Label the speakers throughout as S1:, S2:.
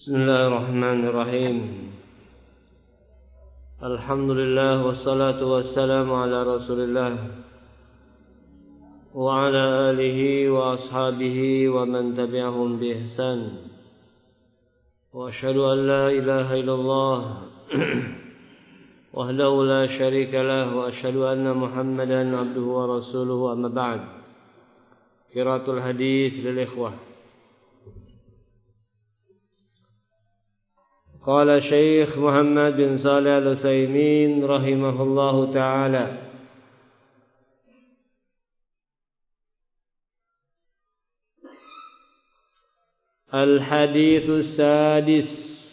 S1: Bismillahirrahmanirrahim. Alhamdulillah wassalatu wassalamu ala Rasulillah wa ala alihi wa ashabihi wa man tabi'ahum bi ihsan. Wa asyhadu an la ilaha illallah wahdahu la syarika lah wa asyhadu anna Muhammadan abduhu wa rasuluhu, amma ba'd. Qiraatul hadits lil ikhwah. قال شيخ محمد بن صالح العثيمين رحمه الله تعالى: الحديث السادس.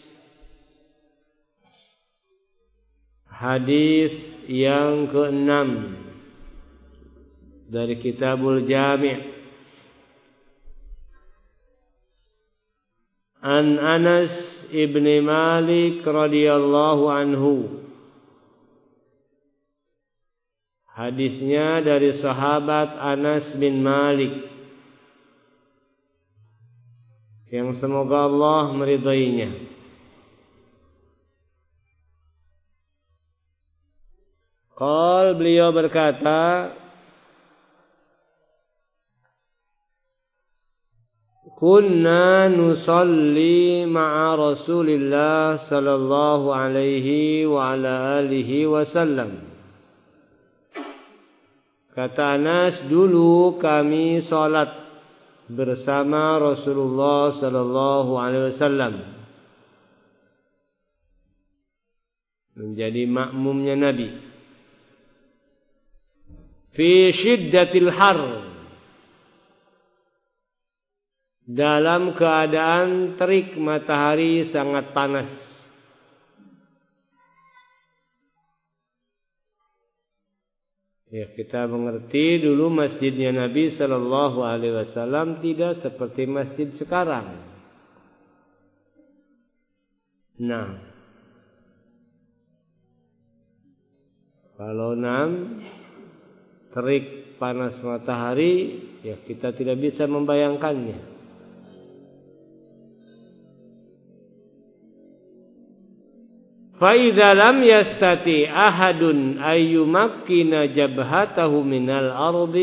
S1: Hadis yang ke-6 dari Kitabul Jami'. An Anas ibn Malik radhiyallahu anhu. Hadisnya dari sahabat Anas bin Malik, yang semoga Allah meridainya. Beliau berkata, kunna nusalli ma'a Rasulillah sallallahu alaihi wa ala alihi wasallam. Kata Anas, dulu kami salat bersama Rasulullah sallallahu alaihi wasallam, menjadi makmumnya Nabi. Fi syiddatil har, dalam keadaan terik matahari sangat panas. Ya, kita mengerti dulu masjidnya Nabi sallallahu alaihi wasallam tidak seperti masjid sekarang. Nah, kalau terik panas matahari, ya kita tidak bisa membayangkannya. فَإِذَا لَمْ يَسْتَطِعْ أَحَدٌ أَن يُمَكِّنَ جَبْهَتَهُ مِنَ الْأَرْضِ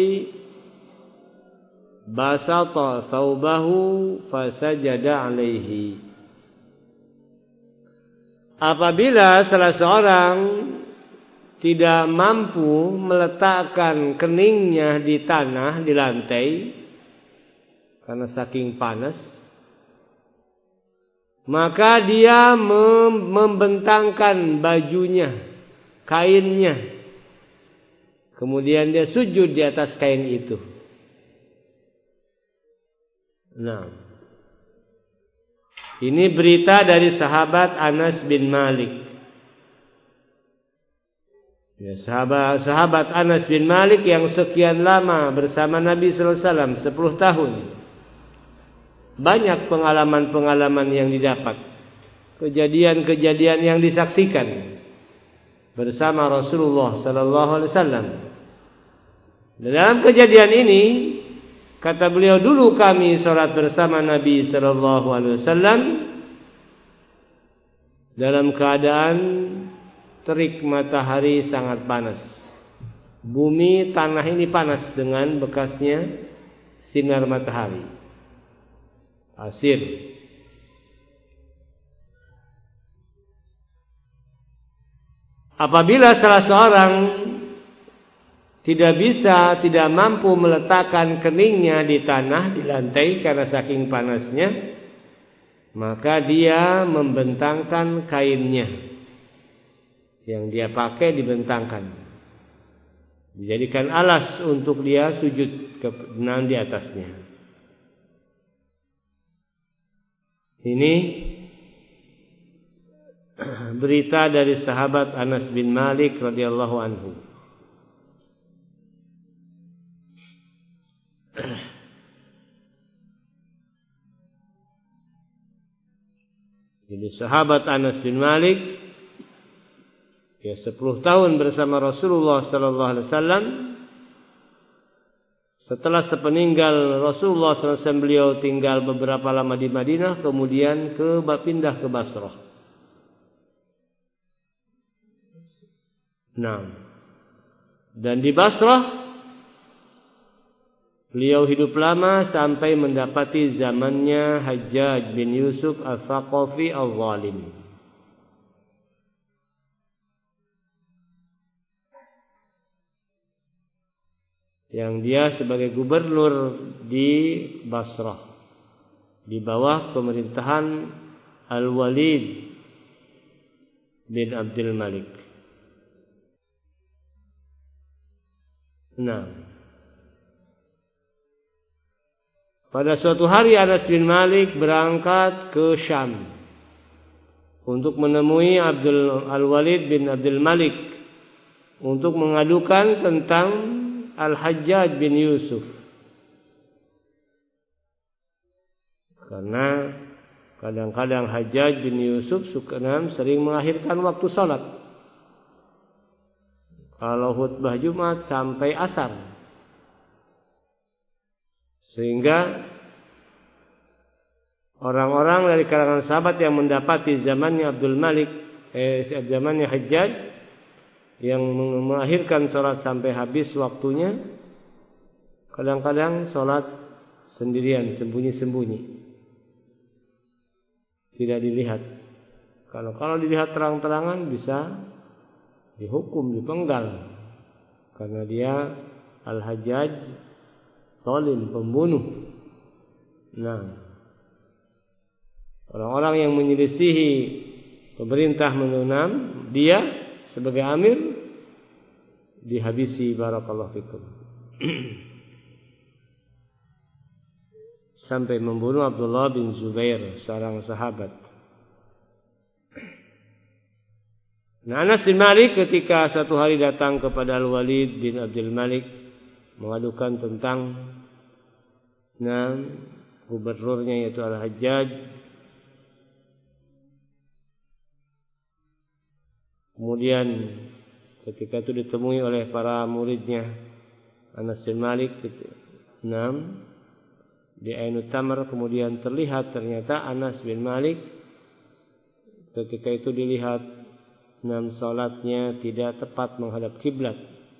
S1: بَسَطَ ثَوْبَهُ فَسَجَدَ عَلَيْهِ. Apabila salah seorang tidak mampu meletakkan keningnya di tanah, di lantai, karena saking panas, maka dia membentangkan bajunya, kainnya, kemudian dia sujud di atas kain itu. Nah, ini berita dari sahabat Anas bin Malik. Ya, sahabat Anas bin Malik yang sekian lama bersama Nabi sallallahu alaihi wasallam, 10 tahun. Banyak pengalaman-pengalaman yang didapat, kejadian-kejadian yang disaksikan bersama Rasulullah sallallahu alaihi wasallam. Dalam kejadian ini, kata beliau, dulu kami salat bersama Nabi sallallahu alaihi wasallam dalam keadaan terik matahari sangat panas. Bumi, tanah ini panas dengan bekasnya sinar matahari, pasir. Apabila salah seorang tidak mampu meletakkan keningnya di tanah, di lantai karena saking panasnya, maka dia membentangkan kainnya yang dia pakai, dibentangkan, dijadikan alas untuk dia sujud di atasnya. Ini berita dari sahabat Anas bin Malik radhiyallahu anhu. Jadi sahabat Anas bin Malik, ya, 10 tahun bersama Rasulullah sallallahu alaihi wasallam, Setelah sepeninggal Rasulullah SAW, beliau tinggal beberapa lama di Madinah, kemudian pindah ke Basrah. Nah, dan di Basrah beliau hidup lama sampai mendapati zamannya Hajjaj bin Yusuf Al-Thaqafi Al-Zalim. Yang dia sebagai gubernur di Basrah di bawah pemerintahan Al-Walid bin Abdul Malik. Nah, pada suatu hari Anas bin Malik berangkat ke Syam untuk menemui Al-Walid bin Abdul Malik untuk mengadukan tentang Al-Hajjaj bin Yusuf. Karena kadang-kadang Hajjaj bin Yusuf sering mengakhirkan waktu salat. Kalau khutbah Jumat sampai asar. Sehingga orang-orang dari kalangan sahabat yang mendapati zamannya zamannya Hajjaj yang mengakhirkan sholat sampai habis waktunya, kadang-kadang sholat sendirian, sembunyi-sembunyi, tidak dilihat. Kalau dilihat terang-terangan bisa dihukum, dipenggal, karena dia Al-Hajjaj zalim, pembunuh. Nah, orang-orang yang menyelisihi pemerintah menenam dia sebagai amir dihabisi, barakallahu fikum. Sampai membunuh Abdullah bin Zubair, seorang sahabat. Nah, Anas bin Malik ketika satu hari datang kepada Al-Walid bin Abdul Malik mengadukan tentang gubernurnya yaitu Al-Hajjaj. Kemudian ketika itu ditemui oleh para muridnya Anas bin Malik di Ainut Tamr, kemudian ternyata Anas bin Malik ketika itu dilihat salatnya tidak tepat menghadap kiblat,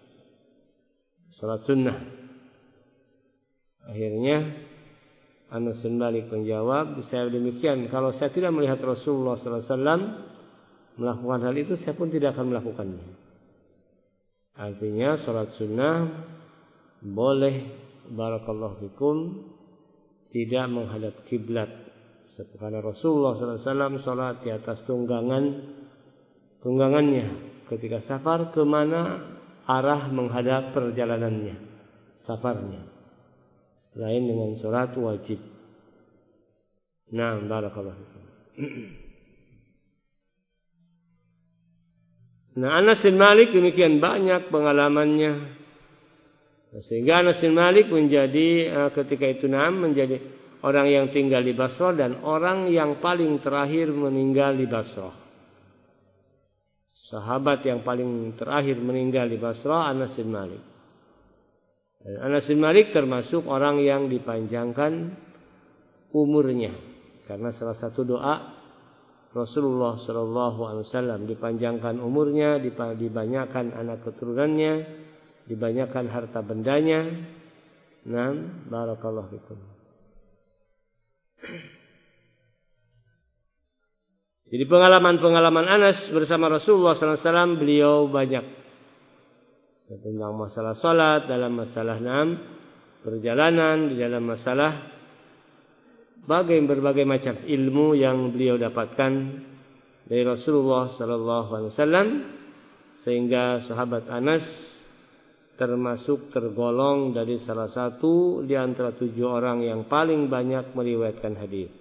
S1: salat sunnah. Akhirnya Anas bin Malik menjawab, saya demikian, kalau saya tidak melihat Rasulullah SAW melakukan hal itu, saya pun tidak akan melakukannya. Artinya salat sunnah boleh, barakallahu fikum, tidak menghadap kiblat. Karena Rasulullah SAW salat di atas tunggangannya ketika safar, kemana arah menghadap perjalanannya, safarnya, lain dengan salat wajib. Nah, barakallahu fikum. Nah, Anas bin Malik demikian banyak pengalamannya, sehingga Anas bin Malik ketika itu menjadi orang yang tinggal di Basrah dan orang yang paling terakhir meninggal di Basrah. Sahabat yang paling terakhir meninggal di Basrah Anas bin Malik. Dan Anas bin Malik termasuk orang yang dipanjangkan umurnya, karena salah satu doa Rasulullah SAW dipanjangkan umurnya, dibanyakan anak keturunannya, dibanyakan harta bendanya. Nah, barakallahu fikum. Jadi pengalaman-pengalaman Anas bersama Rasulullah SAW beliau banyak. Tentang masalah salat, dalam masalah perjalanan, di dalam masalah berbagai macam ilmu yang beliau dapatkan dari Rasulullah SAW, sehingga sahabat Anas tergolong dari salah satu di antara 7 orang yang paling banyak meriwayatkan hadis.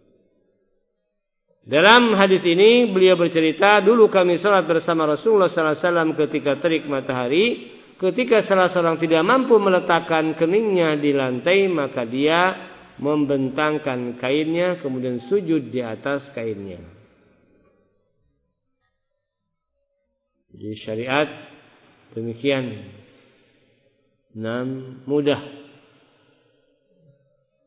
S1: Dalam hadis ini beliau bercerita, dulu kami salat bersama Rasulullah SAW ketika terik matahari. Ketika salah seorang tidak mampu meletakkan keningnya di lantai, maka dia membentangkan kainnya kemudian sujud di atas kainnya. Jadi syariat demikian mudah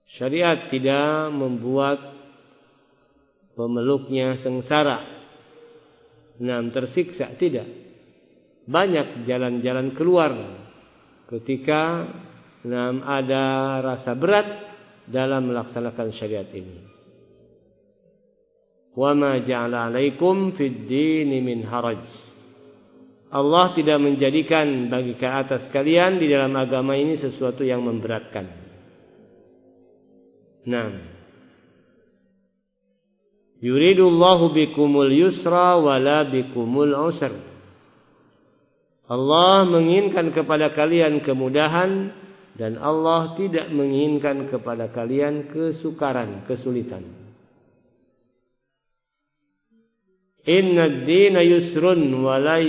S1: Syariat tidak membuat pemeluknya sengsara, tersiksa, tidak. Banyak jalan-jalan keluar ketika ada rasa berat dalam melaksanakan syariat ini. Wa ma ja'ala 'alaikum fid dini min haraj. Allah tidak menjadikan bagi ke atas kalian di dalam agama ini sesuatu yang memberatkan. Yuridullahu bikumul yusra wala bikumul usra. Allah menginginkan kepada kalian kemudahan dan Allah tidak menginginkan kepada kalian kesukaran, kesulitan. Inna ad-dina yusrun wa la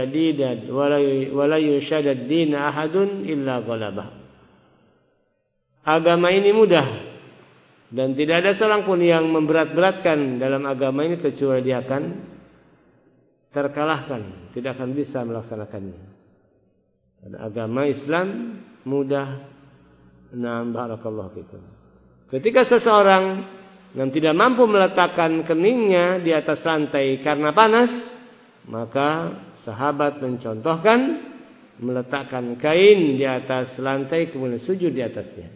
S1: yushadad dina ahadun illa ghalabah. Agama ini mudah dan tidak ada seorang pun yang memberat-beratkan dalam agama ini kecuali dia akan terkalahkan, tidak akan bisa melaksanakannya. Dan agama Islam mudah. Barakallahu fikum. Ketika seseorang yang tidak mampu meletakkan keningnya di atas lantai karena panas, maka sahabat mencontohkan meletakkan kain di atas lantai kemudian sujud di atasnya.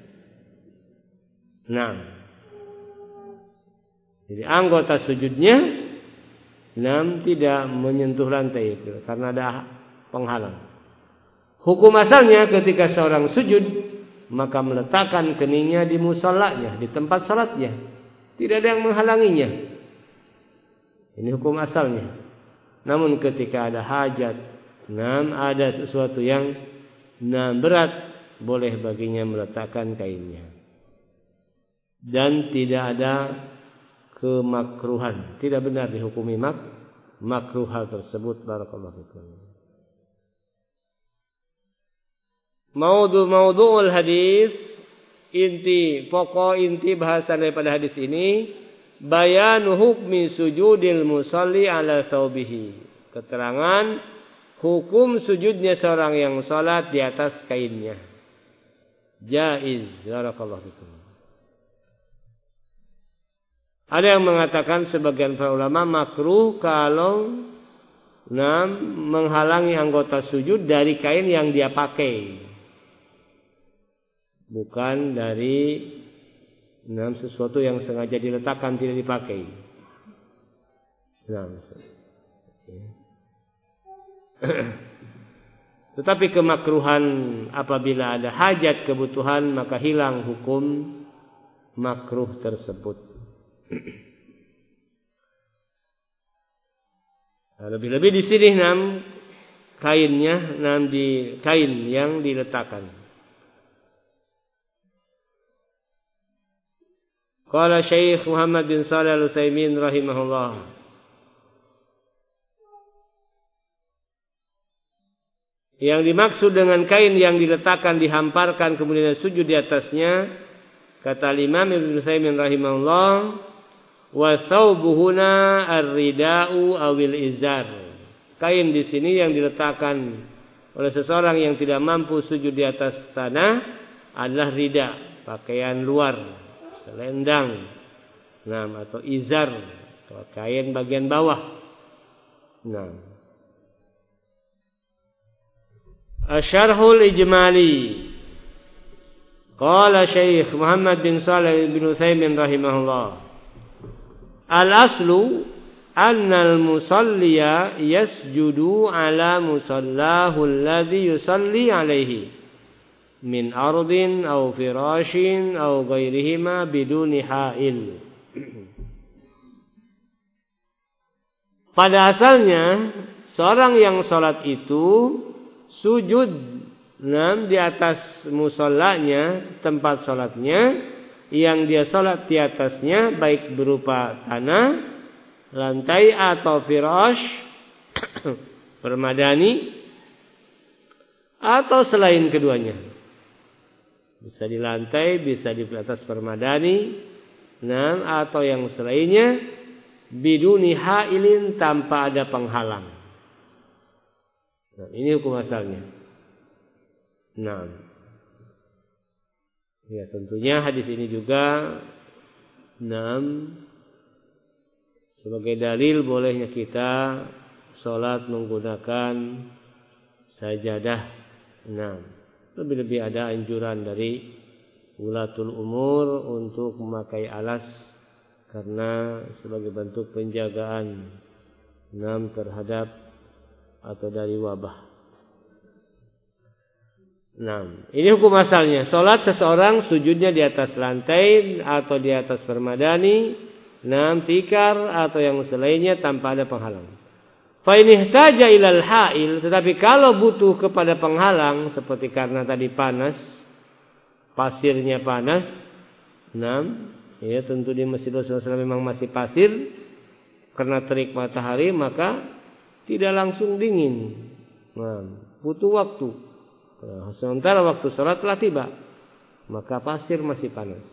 S1: Jadi anggota sujudnya tidak menyentuh lantai karena ada penghalang. Hukum asalnya ketika seorang sujud maka meletakkan keningnya di musallanya, di tempat salatnya. Tidak ada yang menghalanginya. Ini hukum asalnya. Namun ketika ada hajat, ada sesuatu yang berat, boleh baginya meletakkan kainnya. Dan tidak ada kemakruhan. Tidak benar dihukumi makruh hal tersebut. Barakallahu fikum. Maudu'ul hadis. Pokok inti bahasan daripada hadis ini, bayanu hukmi sujudil musalli ala thawbihi. Keterangan hukum sujudnya seorang yang salat di atas kainnya. Jaiz. Barakallahu fikum. Ada yang mengatakan sebagian para ulama makruh kalau menghalangi anggota sujud dari kain yang dia pakai. Bukan dari sesuatu yang sengaja diletakkan tidak dipakai. Tetapi kemakruhan apabila ada hajat kebutuhan maka hilang hukum makruh tersebut. Lebih-lebih di sini kainnya di kain yang diletakkan. Qala Syekh Muhammad bin Shalih Al-Utsaimin rahimahullah. Yang dimaksud dengan kain yang diletakkan dihamparkan kemudian sujud di atasnya, kata Imam Ibnu Utsaimin rahimahullah, wa thawbuhuna ar-rida'u awil izar. Kain di sini yang diletakkan oleh seseorang yang tidak mampu sujud di atas tanah adalah rida, pakaian luar. Selendang, atau izar, atau kain bagian bawah. Asyarhul ijmali. Qala Syekh Muhammad bin Shalih bin Utsaimin rahimahullah. Al-aslu anna al-musalliya yasjudu ala musallahu alladhi yusalli alaihi. Min ardin au firashin au ghairihima biduni ha'il. Pada asalnya seorang yang salat itu sujud di atas musallanya, tempat salatnya yang dia salat di atasnya baik berupa tanah, lantai atau firash permadani atau selain keduanya. Bisa di lantai, bisa di atas permadani, atau yang selainnya, biduni ha'ilin tanpa ada penghalang. Ini hukum asalnya. Ya, tentunya hadis ini juga sebagai dalil bolehnya kita sholat menggunakan sajadah. Lebih-lebih ada anjuran dari ulatul umur untuk memakai alas karena sebagai bentuk penjagaan terhadap atau dari wabah. Ini hukum asalnya. Sholat seseorang sujudnya di atas lantai atau di atas permadani, tikar atau yang selainnya tanpa ada penghalang. Fa in ihtaja ilal ha'il, tetapi kalau butuh kepada penghalang seperti karena tadi panas, pasirnya panas, ya tentu di Masjid Rasulullah memang masih pasir karena terik matahari, maka tidak langsung dingin. Butuh waktu. Sementara waktu sholat telah tiba, maka pasir masih panas,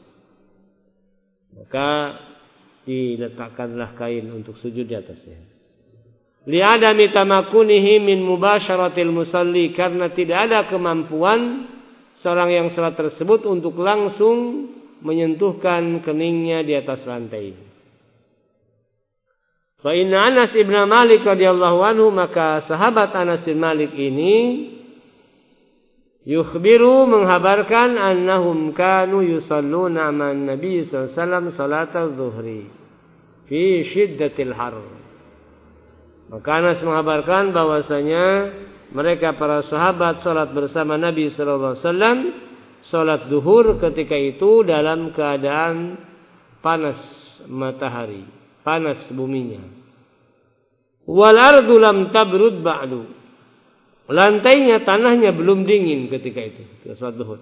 S1: maka diletakkanlah kain untuk sujud di atasnya. Li'adami tamakunihi min mubasyaratil musalli, karena tidak ada kemampuan seorang yang sholat tersebut untuk langsung menyentuhkan keningnya di atas lantai. Fa inna Anas ibn Malik radhiyallahu anhu, maka sahabat Anas bin Malik ini yukhbiru, menghabarkan, annahum kanu yusalluna ma'an Nabi sallallahu alaihi wasallam salat az-zuhri fi shiddatil har. Maka Anas mengabarkan bahwasanya mereka para sahabat salat bersama Nabi sallallahu alaihi wasallam salat zuhur ketika itu dalam keadaan panas matahari, panas buminya. Wal ardu lam tabrud ba'du. Lantainya, tanahnya belum dingin ketika itu, salat zuhur.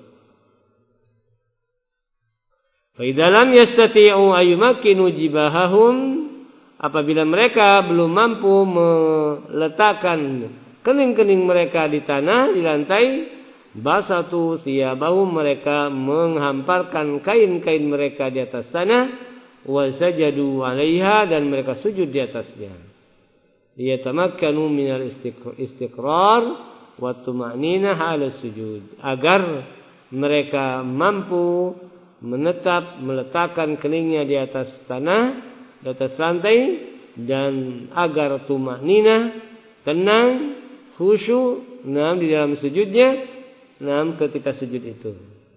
S1: Fa idza lam yastati'u ayumakkinu jibahahum, apabila mereka belum mampu meletakkan kening-kening mereka di tanah, di lantai, basatu thiyabahum, mereka menghamparkan kain-kain mereka di atas tanah, wa sajadu 'alaiha, dan mereka sujud di atasnya. Yatamakkanu minal istiqrar wa tuma'ninah 'ala sujud, agar mereka mampu menetap meletakkan keningnya di atas tanah, di atas lantai, dan agar tuma'ninah, tenang, khusyuk di dalam sujudnya ketika sujud itu.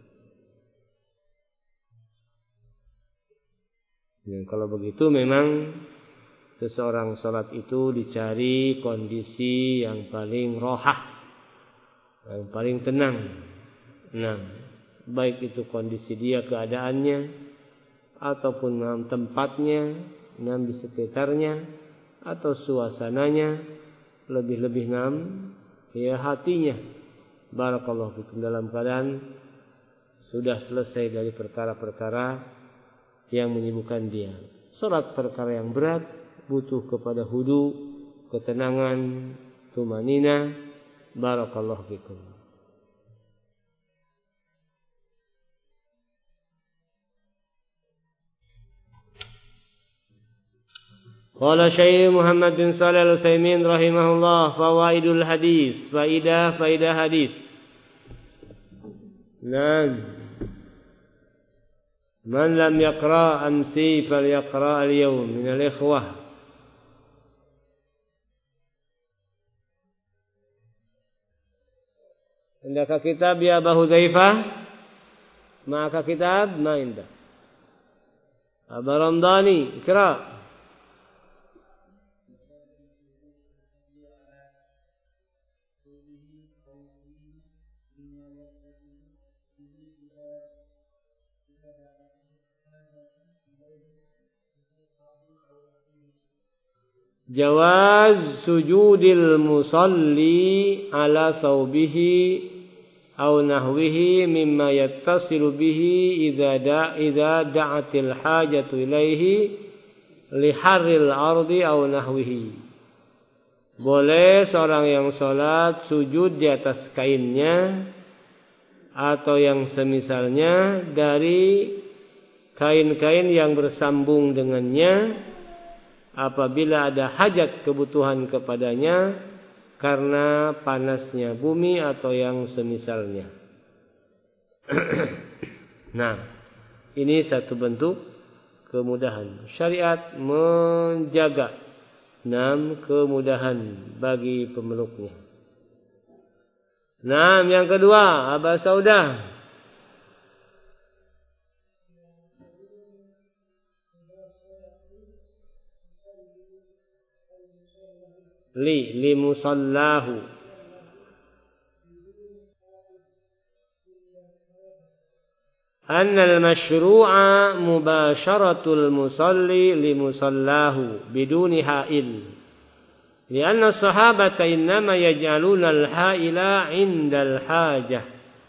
S1: Dan kalau begitu memang seseorang sholat itu dicari kondisi yang paling rohah, yang paling tenang. Baik itu kondisi dia keadaannya ataupun tempatnya, di sekitarnya atau suasananya, lebih-lebih hatinya. Barakallahu fikum, dalam keadaan sudah selesai dari perkara-perkara yang menyibukkan dia. Sholat perkara yang berat butuh kepada hudu, ketenangan, tumanina. Barakallahu fikum. Qala Syekh Muhammad bin Shalih Al-Utsaimin rahimahullah, fawaidul hadis, faidah hadis. Man lam yaqra amsi falyaqra al-yawm min al-ikhwah. Indaka kitab ya Abu Hudzaifah? Maka kitab ma inda. Abu Ramdani, ikra. Jawaz sujudil musalli ala thawbihi aw nahwihi mimma yattasilu bihi idza da'atil hajatu ilaihi li harril ardi aw nahwihi. Boleh seorang yang salat sujud di atas kainnya atau yang semisalnya dari kain-kain yang bersambung dengannya apabila ada hajat kebutuhan kepadanya karena panasnya bumi atau yang semisalnya. Nah, ini satu bentuk kemudahan. Syariat menjaga kemudahan bagi pemeluknya. Nah, yang kedua, Aba Saudah. Li musallahu. Anna al-mashru'a mubasharatul musalli li musallahu biduni ha'il. Lianna sahabata innama yaj'aluna al-ha'ila 'inda al-hajah.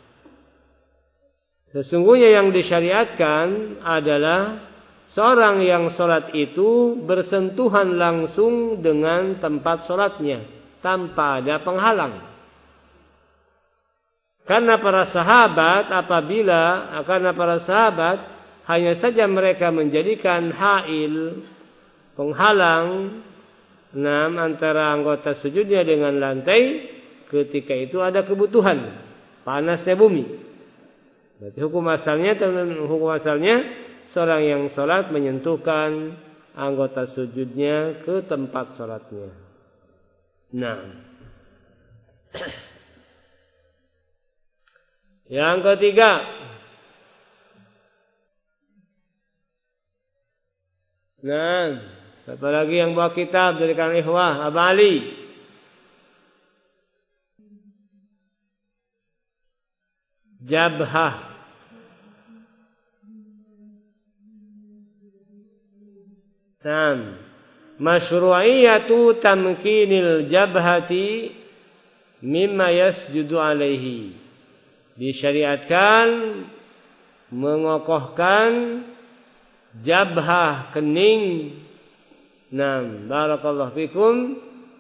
S1: Sesungguhnya yang disyariatkan adalah seorang yang sholat itu bersentuhan langsung dengan tempat sholatnya tanpa ada penghalang. Karena para sahabat hanya saja mereka menjadikan ha'il, penghalang antara anggota sujudnya dengan lantai ketika itu ada kebutuhan panasnya bumi. Berarti hukum asalnya seorang yang sholat menyentuhkan anggota sujudnya ke tempat sholatnya. Nah, yang ketiga, siapa lagi yang bawa kitab dari kalangan ikhwah? Aba Ali. Jabhah. Masyru'iyatu tamkinil jabhati mimma yasjudu alaihi. Disyariatkan mengokohkan jabhah, kening. Barakallahu fikum.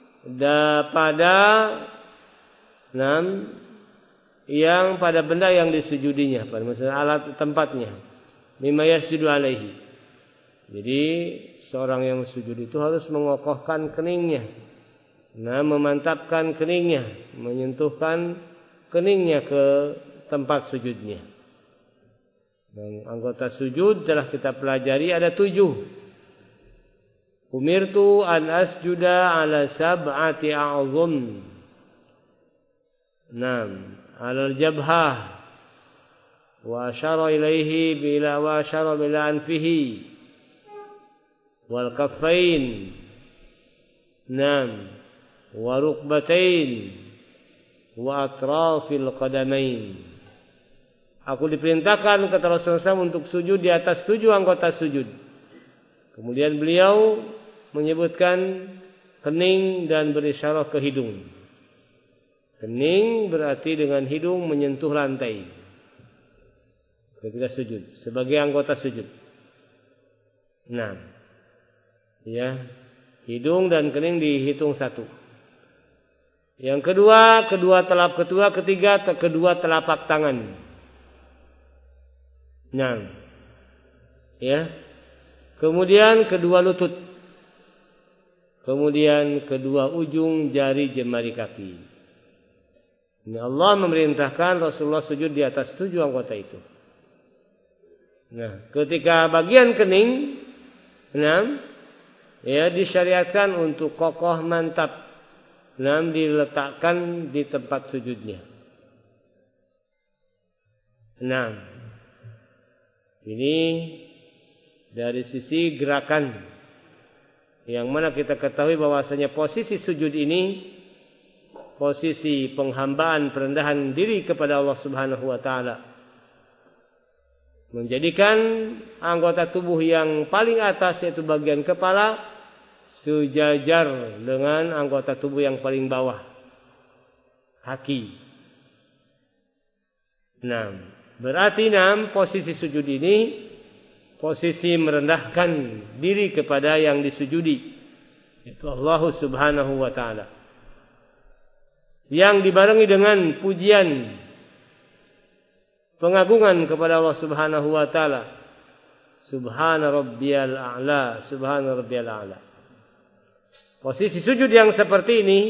S1: Yang pada benda yang disujudinya, pada maksudnya alat tempatnya. Mimma yasjudu alaihi. Jadi seorang yang sujud itu harus mengokohkan keningnya. Memantapkan keningnya, menyentuhkan keningnya ke tempat sujudnya. Dan anggota sujud telah kita pelajari ada 7. Umirtu an asjuda ala sab'ati a'zum. Alal jabhah. Wa asyara ilaihi bila anfihi. Wal kaffain. Wa rukbatain. Wa atrafil qadamain. Aku diperintahkan kata Rasulullah SAW untuk sujud di atas 7 anggota sujud. Kemudian beliau menyebutkan kening dan berisyarah ke hidung. Kening berarti dengan hidung menyentuh lantai ketika sujud sebagai anggota sujud. Hidung dan kening dihitung 1. Yang kedua, ketiga, kedua telapak tangan. Kemudian kedua lutut. Kemudian kedua ujung jari jemari kaki. Ini Allah memerintahkan Rasulullah sujud di atas 7 anggota itu. Ketika bagian kening, disyariatkan untuk kokoh mantap. Diletakkan di tempat sujudnya. Ini dari sisi gerakan, yang mana kita ketahui bahwasanya posisi sujud ini posisi penghambaan, perendahan diri kepada Allah Subhanahu wa taala. Menjadikan anggota tubuh yang paling atas yaitu bagian kepala sejajar dengan anggota tubuh yang paling bawah, kaki. Berarti posisi sujud ini posisi merendahkan diri kepada yang disujudi, yaitu Allah Subhanahu wa taala. Yang dibarengi dengan pujian, pengagungan kepada Allah Subhanahu wa taala. Subhana rabbiyal a'la, subhana rabbiyal a'la. Posisi sujud yang seperti ini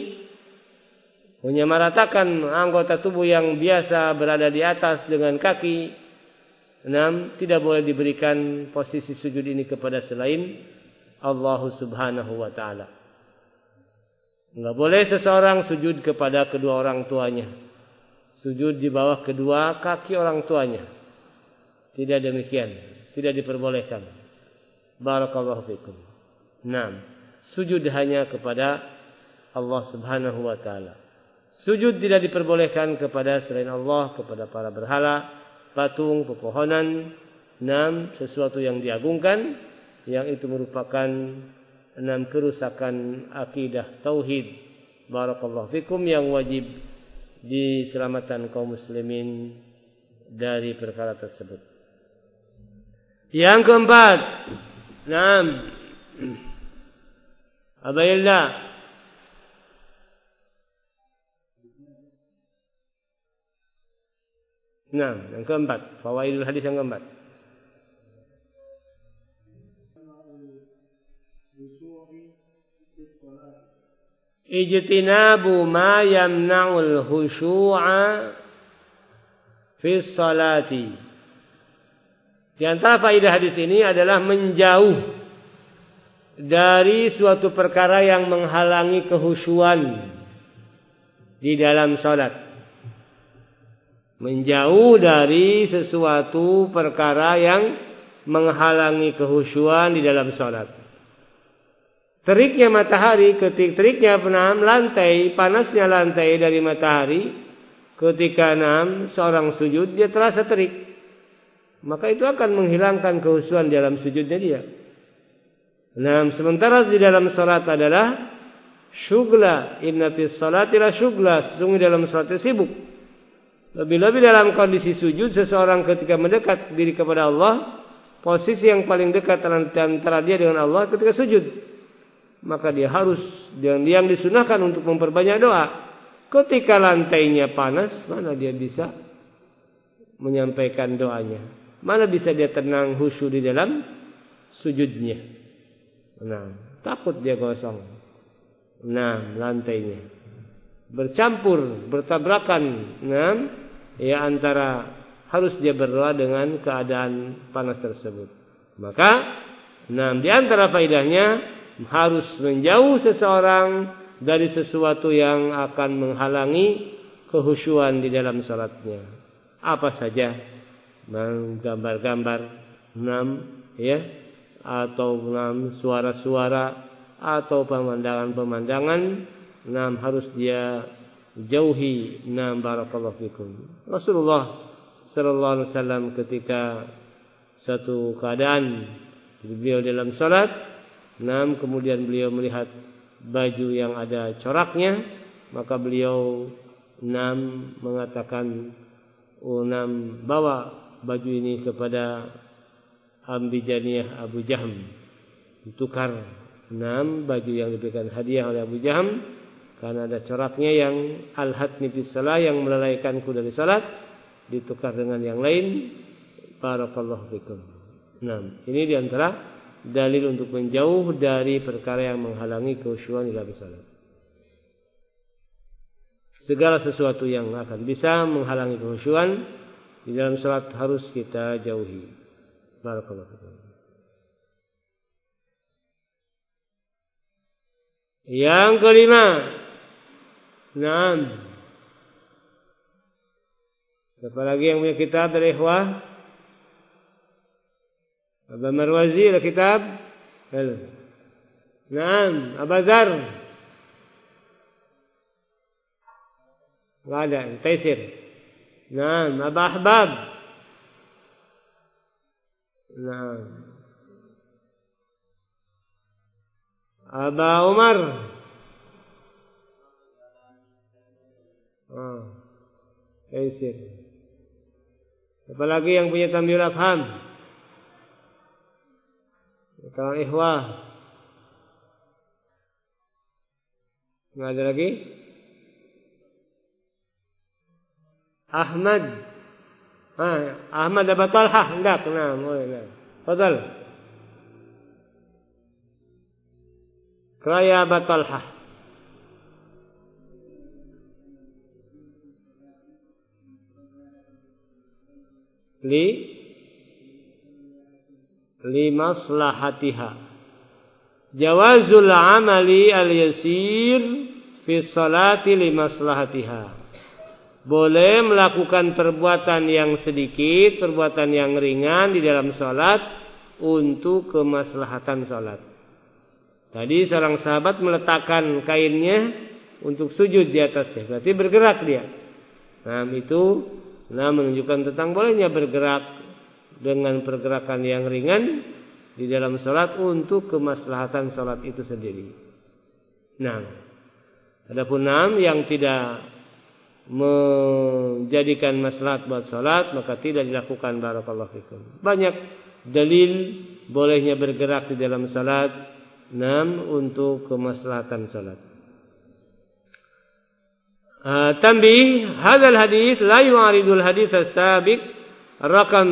S1: menyamaratakan anggota tubuh yang biasa berada di atas dengan kaki tidak boleh diberikan posisi sujud ini kepada selain Allah Subhanahu wa taala. Enggak boleh seseorang sujud kepada kedua orang tuanya. Sujud di bawah kedua kaki orang tuanya. Tidak demikian, tidak diperbolehkan. Barakallahu fikum. Sujud hanya kepada Allah Subhanahu wa taala. Sujud tidak diperbolehkan kepada selain Allah, kepada para berhala, patung, pepohonan, sesuatu yang diagungkan, yang itu merupakan kerusakan akidah tauhid. Barakallahu fikum, yang wajib diselamatkan kaum muslimin dari perkara tersebut. Yang keempat, Abaillah. Yang keempat, fawaidul hadis yang keempat. Ijtinabu ma yamna'ul khushu'a fi sholati. Di antara faedah hadis ini adalah menjauh dari suatu perkara yang menghalangi kehusyuan di dalam salat. Menjauh dari sesuatu perkara yang menghalangi kehusyuan di dalam salat. Teriknya matahari, teriknya lantai, panasnya lantai dari matahari, ketika seorang sujud dia terasa terik, maka itu akan menghilangkan kehusyuan di dalam sujudnya dia. Sementara di dalam salat adalah syughla, inna fis salati la syughla, sesungguhnya dalam salat sibuk. Lebih-lebih dalam kondisi sujud, seseorang ketika mendekat diri kepada Allah, posisi yang paling dekat antara dia dengan Allah ketika sujud, maka dia harus, yang disunahkan untuk memperbanyak doa. Ketika lantainya panas, mana dia bisa menyampaikan doanya? Mana bisa dia tenang khusyuk di dalam sujudnya? Takut dia gosong. Lantainya bercampur, bertabrakan, antara harus dia berdoa dengan keadaan panas tersebut. Maka, di antara faedahnya harus menjauh seseorang dari sesuatu yang akan menghalangi kehusyuan di dalam salatnya. Apa saja, gambar-gambar, atau suara-suara, atau pemandangan-pemandangan, harus dia jauhi. Barakallahu fikum. Rasulullah sallallahu alaihi wasallam ketika satu keadaan beliau dalam salat, kemudian beliau melihat baju yang ada coraknya, maka beliau mengatakan, bawa baju ini kepada Ambijaniyah Abu Jahm, ditukar baju yang diberikan hadiah oleh Abu Jahm, karena ada coraknya yang al-hatni fis shalah, yang melalaikanku dari salat, ditukar dengan yang lain. Barakallahu fikum. Ini diantara dalil untuk menjauh dari perkara yang menghalangi kekhusyuan di dalam salat. Segala sesuatu yang akan bisa menghalangi kekhusyuan di dalam salat harus kita jauhi. Barakallahu fikum. Yang kelima, siapa lagi yang punya kitab dari ikhwah? Abu Marwazi ada kitab? Abu Zar? Enggak ada. Taisir. Abu Ahbab? Abu Umar? Taisir. Siapa lagi yang punya Tamyiul Afham? Kalau ikhwah, nggak ada lagi. Ahmad, Ahmad Abu Talhah, enggak, boleh. Fadal. Raya Abu Talhah. limaslahatiha. Jawazul amali al-yasir fi sholati limaslahatiha. Boleh melakukan perbuatan yang sedikit, perbuatan yang ringan di dalam sholat untuk kemaslahatan sholat. Tadi seorang sahabat meletakkan kainnya untuk sujud di atasnya, berarti bergerak dia. Nah, itu menunjukkan tentang bolehnya bergerak dengan pergerakan yang ringan di dalam sholat untuk kemaslahatan sholat itu sendiri. Nah, adapun yang tidak menjadikan maslahat buat salat maka tidak dilakukan. Barakallahu fikum. Banyak dalil bolehnya bergerak di dalam salat untuk kemaslahatan salat. Tambih, hadzal hadis la yu'aridul hadis as-sabiq raqam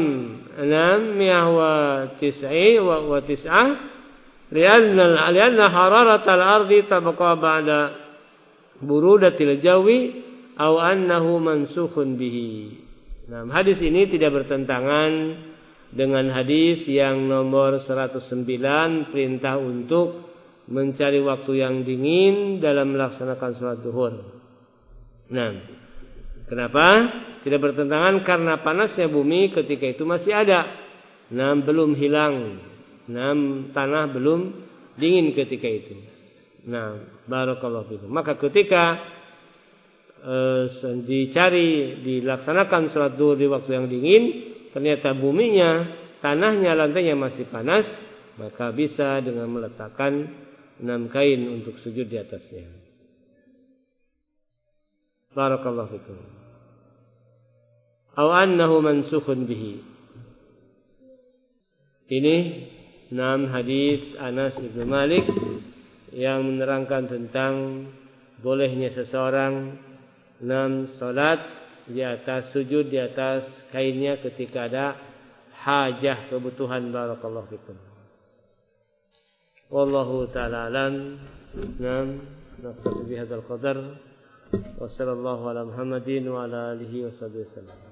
S1: 699 lianna hararatal ardi tabqa ba'da burudatil jawi aw annahu mansukhun bihi. Nah, hadis ini tidak bertentangan dengan hadis yang nomor 109 perintah untuk mencari waktu yang dingin dalam melaksanakan salat zuhur. Nah, kenapa? Tidak bertentangan karena panasnya bumi ketika itu masih ada. Belum hilang. Tanah belum dingin ketika itu. Barakallahu fikum. Maka ketika dilaksanakan sholat zuhur di waktu yang dingin, ternyata buminya, tanahnya, lantainya masih panas, maka bisa dengan meletakkan 6 kain untuk sujud di atasnya. Barakallahu fikum. Aw annahu mansukhun bihi. Ini 6 hadis Anas bin Malik yang menerangkan tentang bolehnya seseorang salat di atas, sujud di atas kainnya ketika ada hajah, kebutuhan. Barakallahu fikum. Wallahu ta'ala alam. Nafsu bihadzal qadar. Wassallallahu ala Muhammadin wa ala alihi wa sahbihi wasallam.